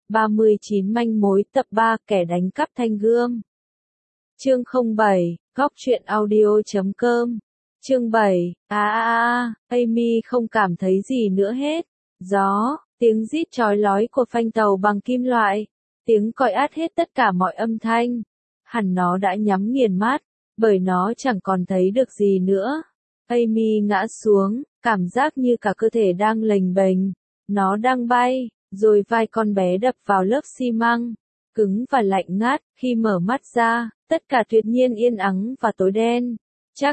39 manh mối tập 3 kẻ đánh cắp thanh gươm. Chương 07, góc truyện audio.com. Chương 7, Amy không cảm thấy gì nữa hết. Gió, tiếng rít chói lói của phanh tàu bằng kim loại, tiếng còi át hết tất cả mọi âm thanh. Hẳn nó đã nhắm nghiền mắt, bởi nó chẳng còn thấy được gì nữa. Amy ngã xuống, cảm giác như cả cơ thể đang lềnh bềnh. Nó đang bay, rồi vai con bé đập vào lớp xi măng, cứng và lạnh ngắt. Khi mở mắt ra, tất cả tuyệt nhiên yên ắng và tối đen. Chắc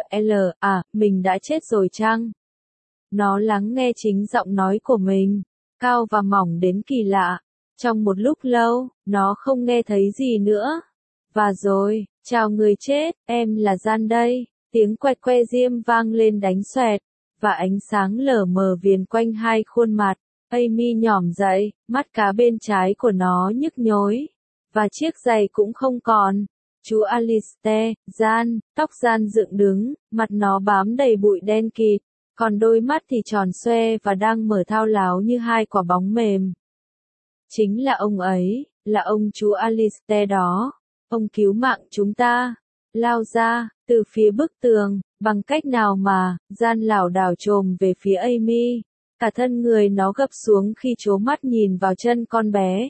mình đã chết rồi chăng? Nó lắng nghe chính giọng nói của mình, cao và mỏng đến kỳ lạ. Trong một lúc lâu, nó không nghe thấy gì nữa. Và rồi, chào người chết, em là Gian đây. Tiếng quẹt que diêm vang lên đánh xoẹt, và ánh sáng lờ mờ viền quanh hai khuôn mặt. Amy nhỏm dậy, mắt cá bên trái của nó nhức nhối, và chiếc giày cũng không còn. Chú Alistair, Gian, tóc Gian dựng đứng, mặt nó bám đầy bụi đen kịt, còn đôi mắt thì tròn xoe và đang mở thao láo như hai quả bóng mềm. Chính là ông ấy, là ông chú Alistair đó. Ông cứu mạng chúng ta. Lao ra, từ phía bức tường, bằng cách nào mà, Gian lảo đảo chồm về phía Amy. Cả thân người nó gập xuống khi trố mắt nhìn vào chân con bé.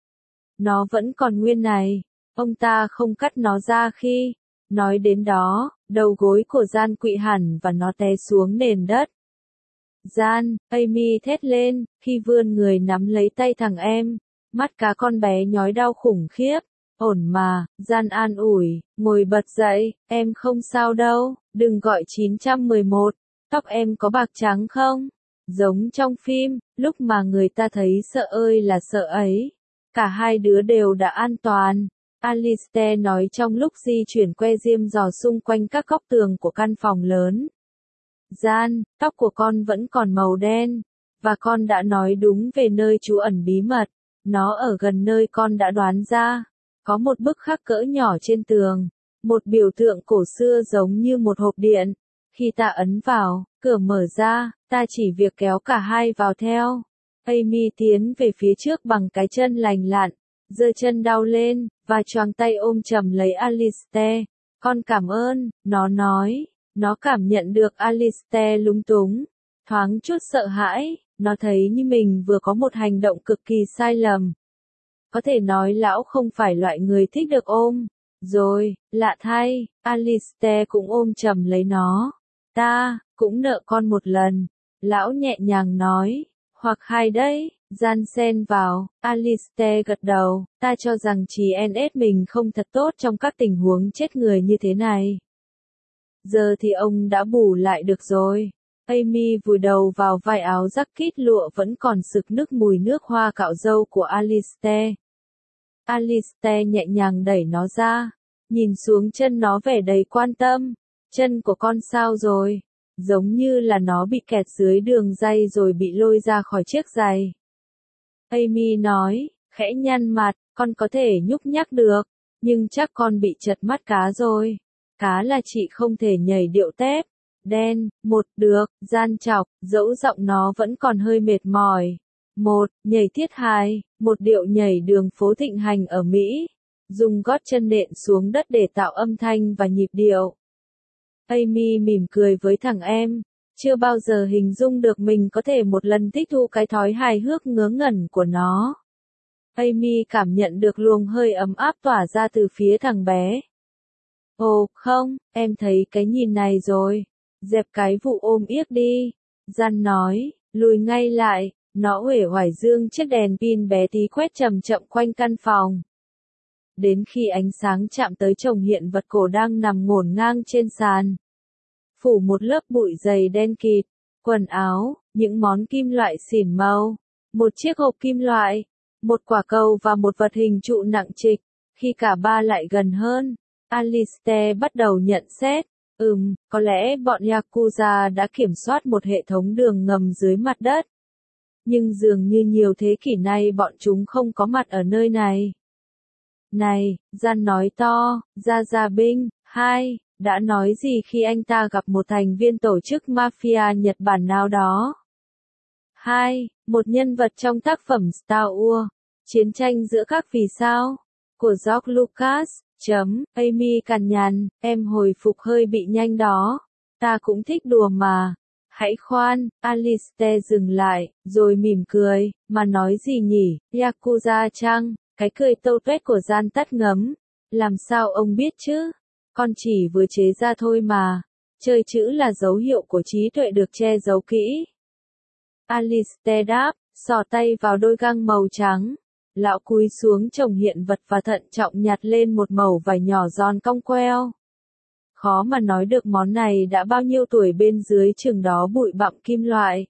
Nó vẫn còn nguyên này. Ông ta không cắt nó ra khi. Nói đến đó, đầu gối của Gian quỵ hẳn và nó té xuống nền đất. Gian, Amy thét lên, khi vươn người nắm lấy tay thằng em. Mắt cá con bé nhói đau khủng khiếp. Ổn mà, Gian an ủi, ngồi bật dậy, em không sao đâu, đừng gọi 911, tóc em có bạc trắng không? Giống trong phim, lúc mà người ta thấy sợ ơi là sợ ấy. Cả hai đứa đều đã an toàn. Alistair nói trong lúc di chuyển que diêm dò xung quanh các góc tường của căn phòng lớn. Gian, tóc của con vẫn còn màu đen, và con đã nói đúng về nơi trú ẩn bí mật. Nó ở gần nơi con đã đoán ra. Có một bức khắc cỡ nhỏ trên tường, một biểu tượng cổ xưa giống như một hộp điện. Khi ta ấn vào, cửa mở ra, ta chỉ việc kéo cả hai vào theo. Amy tiến về phía trước bằng cái chân lành lặn, giơ chân đau lên, và choàng tay ôm chầm lấy Alistair. Con cảm ơn, nó nói. Nó cảm nhận được Alistair lúng túng, thoáng chút sợ hãi, nó thấy như mình vừa có một hành động cực kỳ sai lầm. Có thể nói lão không phải loại người thích được ôm. Rồi, lạ thay, Alistair cũng ôm chầm lấy nó. Ta, cũng nợ con một lần. Lão nhẹ nhàng nói. Hoặc hai đấy, Gian xen vào. Alistair gật đầu. Ta cho rằng GNS mình không thật tốt trong các tình huống chết người như thế này. Giờ thì ông đã bù lại được rồi. Amy vùi đầu vào vai áo jacket lụa vẫn còn sực nức mùi nước hoa cạo râu của Alistair. Alistair nhẹ nhàng đẩy nó ra, nhìn xuống chân nó vẻ đầy quan tâm. Chân của con sao rồi? Giống như là nó bị kẹt dưới đường ray rồi bị lôi ra khỏi chiếc giày. Amy nói, khẽ nhăn mặt, con có thể nhúc nhắc được, nhưng chắc con bị trật mắt cá rồi. Cá là chị không thể nhảy điệu tép. Đen, được, Gian chọc, dẫu giọng nó vẫn còn hơi mệt mỏi. Nhảy thiết hài, một điệu nhảy đường phố thịnh hành ở Mỹ. Dùng gót chân nện xuống đất để tạo âm thanh và nhịp điệu. Amy mỉm cười với thằng em. Chưa bao giờ hình dung được mình có thể một lần thích thú cái thói hài hước ngớ ngẩn của nó. Amy cảm nhận được luồng hơi ấm áp tỏa ra từ phía thằng bé. Ồ, không, em thấy cái nhìn này rồi. Dẹp cái vụ ôm yếc đi. Gian nói, lùi ngay lại. Nó uể oải dương chiếc đèn pin bé tí quét chậm chậm quanh căn phòng. Đến khi ánh sáng chạm tới chồng hiện vật cổ đang nằm ngổn ngang trên sàn. Phủ một lớp bụi dày đen kịt, quần áo, những món kim loại xỉn màu, một chiếc hộp kim loại, một quả cầu và một vật hình trụ nặng trịch. Khi cả ba lại gần hơn, Alistair bắt đầu nhận xét. Có lẽ bọn Yakuza đã kiểm soát một hệ thống đường ngầm dưới mặt đất. Nhưng dường như nhiều thế kỷ nay bọn chúng không có mặt ở nơi này. Này, Gian nói to, Gia Binh, đã nói gì khi anh ta gặp một thành viên tổ chức mafia Nhật Bản nào đó? Một nhân vật trong tác phẩm Star Wars. Chiến tranh giữa các vì sao của George Lucas. Amy cằn nhằn, em hồi phục hơi bị nhanh đó. Ta cũng thích đùa mà. Hãy khoan, Alistair dừng lại, rồi mỉm cười, mà nói gì nhỉ, Yakuza chăng? Cái cười tâu tuét của Gian tắt ngấm. Làm sao ông biết chứ? Con chỉ vừa chế ra thôi mà. Chơi chữ là dấu hiệu của trí tuệ được che giấu kỹ. Alistair đáp, xỏ tay vào đôi găng màu trắng. Lão cúi xuống chồng hiện vật và thận trọng nhặt lên một mẩu vải nhỏ giòn cong queo. Khó mà nói được món này đã bao nhiêu tuổi, bên dưới chừng đó bụi bặm kim loại.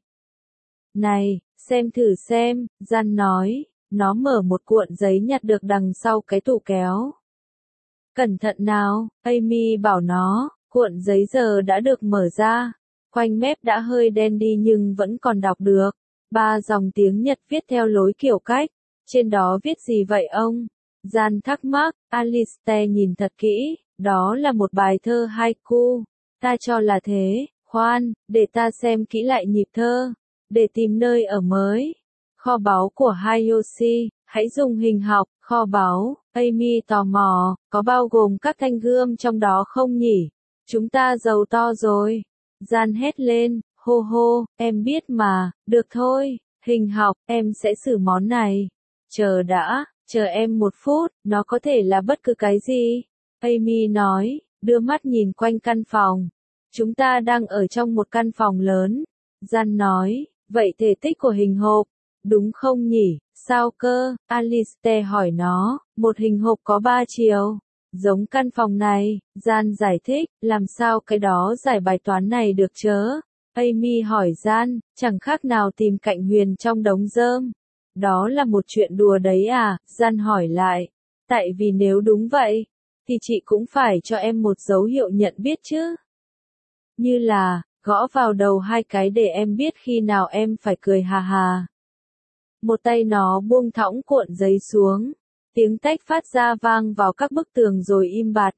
Này, xem thử xem, Gian nói, nó mở một cuộn giấy nhặt được đằng sau cái tủ kéo. Cẩn thận nào, Amy bảo nó, cuộn giấy giờ đã được mở ra. Quanh mép đã hơi đen đi nhưng vẫn còn đọc được. 3 dòng tiếng Nhật viết theo lối kiểu cách. Trên đó viết gì vậy ông? Gian thắc mắc, Alistair nhìn thật kỹ, đó là một bài thơ haiku. Ta cho là thế, khoan, để ta xem kỹ lại nhịp thơ. Để tìm nơi ở mới. Kho báu của Hayashi, hãy dùng hình học, kho báu. Amy tò mò, có bao gồm các thanh gươm trong đó không nhỉ? Chúng ta giàu to rồi. Gian hét lên, hô hô, em biết mà, được thôi, hình học, em sẽ xử món này. Chờ đã, chờ em một phút, nó có thể là bất cứ cái gì. Amy nói, đưa mắt nhìn quanh căn phòng. Chúng ta đang ở trong một căn phòng lớn. Gian nói, vậy thể tích của hình hộp, đúng không nhỉ? Sao cơ? Alistair hỏi nó, một hình hộp có 3 chiều. Giống căn phòng này, Gian giải thích, làm sao cái đó giải bài toán này được chớ? Amy hỏi Gian, chẳng khác nào tìm cạnh huyền trong đống rơm. Đó là một chuyện đùa đấy à? Gian hỏi lại. Tại vì nếu đúng vậy, thì chị cũng phải cho em một dấu hiệu nhận biết chứ. Như là, gõ vào đầu 2 cái để em biết khi nào em phải cười hà hà. Một tay nó buông thõng cuộn giấy xuống. Tiếng tách phát ra vang vào các bức tường rồi im bặt.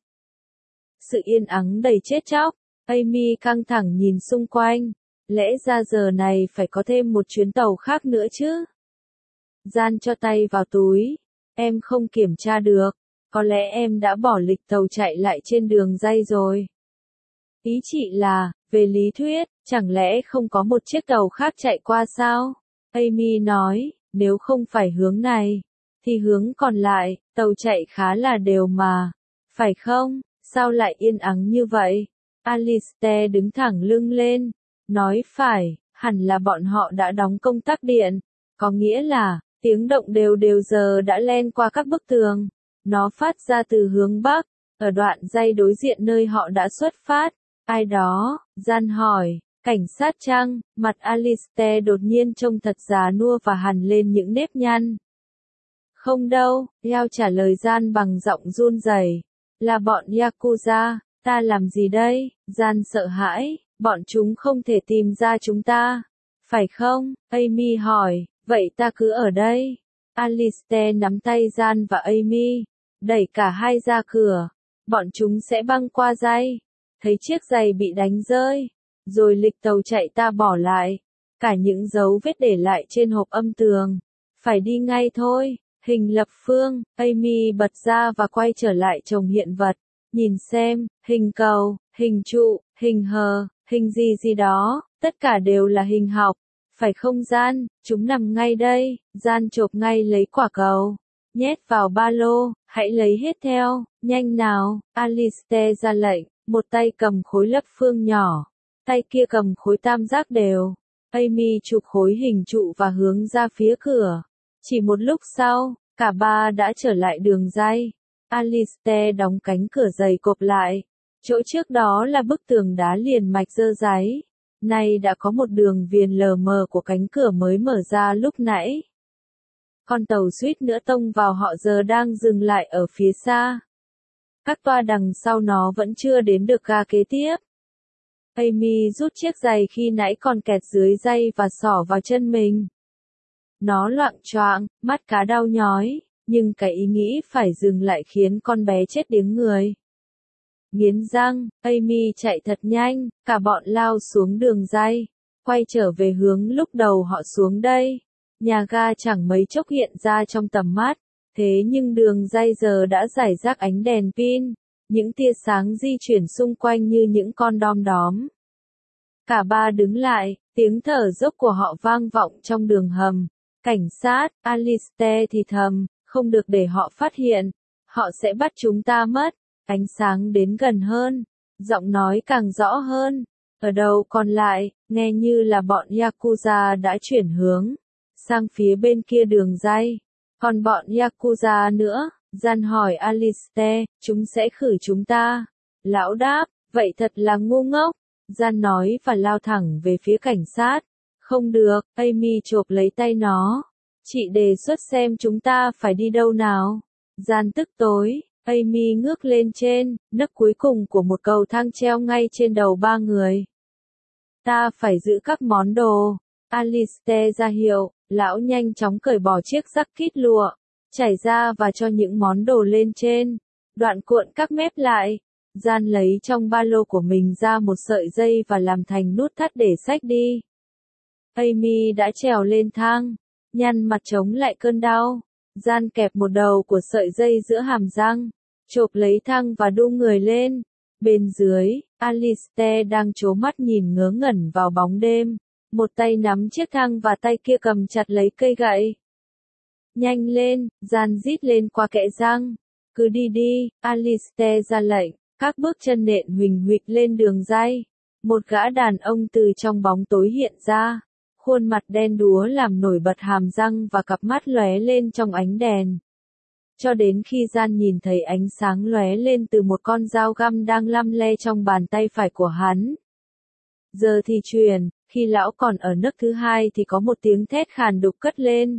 Sự yên ắng đầy chết chóc. Amy căng thẳng nhìn xung quanh. Lẽ ra giờ này phải có thêm một chuyến tàu khác nữa chứ. Gian cho tay vào túi. Em không kiểm tra được. Có lẽ em đã bỏ lịch tàu chạy lại trên đường ray rồi. Ý chị là, về lý thuyết, chẳng lẽ không có một chiếc tàu khác chạy qua sao? Amy nói, nếu không phải hướng này, thì hướng còn lại, tàu chạy khá là đều mà. Phải không? Sao lại yên ắng như vậy? Alistair đứng thẳng lưng lên. Nói phải, hẳn là bọn họ đã đóng công tắc điện. Có nghĩa là, tiếng động đều đều giờ đã len qua các bức tường. Nó phát ra từ hướng Bắc, ở đoạn ray đối diện nơi họ đã xuất phát. Ai đó? Gian hỏi. Cảnh sát chăng? Mặt Alistair đột nhiên trông thật già nua và hằn lên những nếp nhăn. Không đâu, Yao trả lời Gian bằng giọng run rẩy. Là bọn Yakuza, ta làm gì đây? Gian sợ hãi, bọn chúng không thể tìm ra chúng ta. Phải không? Amy hỏi, vậy ta cứ ở đây. Alistair nắm tay Gian và Amy, đẩy cả hai ra cửa. Bọn chúng sẽ băng qua ray. Thấy chiếc giày bị đánh rơi. Rồi lịch tàu chạy ta bỏ lại. Cả những dấu vết để lại trên hộp âm tường. Phải đi ngay thôi. Hình lập phương, Amy bật ra và quay trở lại chồng hiện vật. Nhìn xem, hình cầu, hình trụ, hình hờ, hình gì gì đó, tất cả đều là hình học. Phải không Gian, chúng nằm ngay đây. Gian chộp ngay lấy quả cầu. Nhét vào ba lô, hãy lấy hết theo, nhanh nào. Alistair ra lệnh, một tay cầm khối lập phương nhỏ. Tay kia cầm khối tam giác đều. Amy chụp khối hình trụ và hướng ra phía cửa. Chỉ một lúc sau, cả ba đã trở lại đường ray. Alistair đóng cánh cửa dày cộp lại. Chỗ trước đó là bức tường đá liền mạch dơ dáy. Nay đã có một đường viền lờ mờ của cánh cửa mới mở ra lúc nãy. Con tàu suýt nữa tông vào họ giờ đang dừng lại ở phía xa. Các toa đằng sau nó vẫn chưa đến được ga kế tiếp. Amy rút chiếc giày khi nãy còn kẹt dưới dây và xỏ vào chân mình. Nó loạng choạng, mắt cá đau nhói, nhưng cái ý nghĩ phải dừng lại khiến con bé chết điếng người. Nghiến răng, Amy chạy thật nhanh, cả bọn lao xuống đường ray, quay trở về hướng lúc đầu họ xuống đây. Nhà ga chẳng mấy chốc hiện ra trong tầm mắt, thế nhưng đường ray giờ đã rải rác ánh đèn pin, những tia sáng di chuyển xung quanh như những con đom đóm. Cả ba đứng lại, tiếng thở dốc của họ vang vọng trong đường hầm. Cảnh sát, Alistair thì thầm, không được để họ phát hiện, họ sẽ bắt chúng ta mất. Ánh sáng đến gần hơn, giọng nói càng rõ hơn. Ở đầu còn lại, nghe như là bọn Yakuza đã chuyển hướng sang phía bên kia đường ray. Còn bọn Yakuza nữa, Gian hỏi Alistair, chúng sẽ khử chúng ta. Lão đáp, vậy thật là ngu ngốc. Gian nói và lao thẳng về phía cảnh sát. Không được, Amy chộp lấy tay nó. Chị đề xuất xem chúng ta phải đi đâu nào. Gian tức tối, Amy ngước lên trên, nấc cuối cùng của một cầu thang treo ngay trên đầu ba người. Ta phải giữ các món đồ. Alistair ra hiệu, lão nhanh chóng cởi bỏ chiếc jacket lụa, trải ra và cho những món đồ lên trên. Đoạn cuộn các mép lại. Gian lấy trong ba lô của mình ra một sợi dây và làm thành nút thắt để xách đi. Amy đã trèo lên thang, nhăn mặt chống lại cơn đau. Gian kẹp một đầu của sợi dây giữa hàm răng, chộp lấy thang và đu người lên. Bên dưới, Alistair đang trố mắt nhìn ngớ ngẩn vào bóng đêm. Một tay nắm chiếc thang và tay kia cầm chặt lấy cây gậy. Nhanh lên, Gian rít lên qua kẽ răng. Cứ đi đi, Alistair ra lệnh. Các bước chân nện huỳnh huỵch lên đường ray. Một gã đàn ông từ trong bóng tối hiện ra. Khuôn mặt đen đúa làm nổi bật hàm răng và cặp mắt lóe lên trong ánh đèn. Cho đến khi Gian nhìn thấy ánh sáng lóe lên từ một con dao găm đang lăm le trong bàn tay phải của hắn. Giờ thì truyền, khi lão còn ở nấc thứ hai thì có một tiếng thét khàn đục cất lên.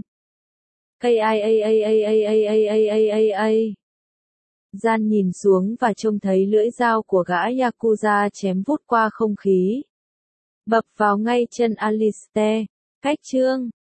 Gian nhìn xuống và trông thấy lưỡi dao của gã Yakuza chém vút qua không khí. Bập vào ngay chân Alistair. Cách chương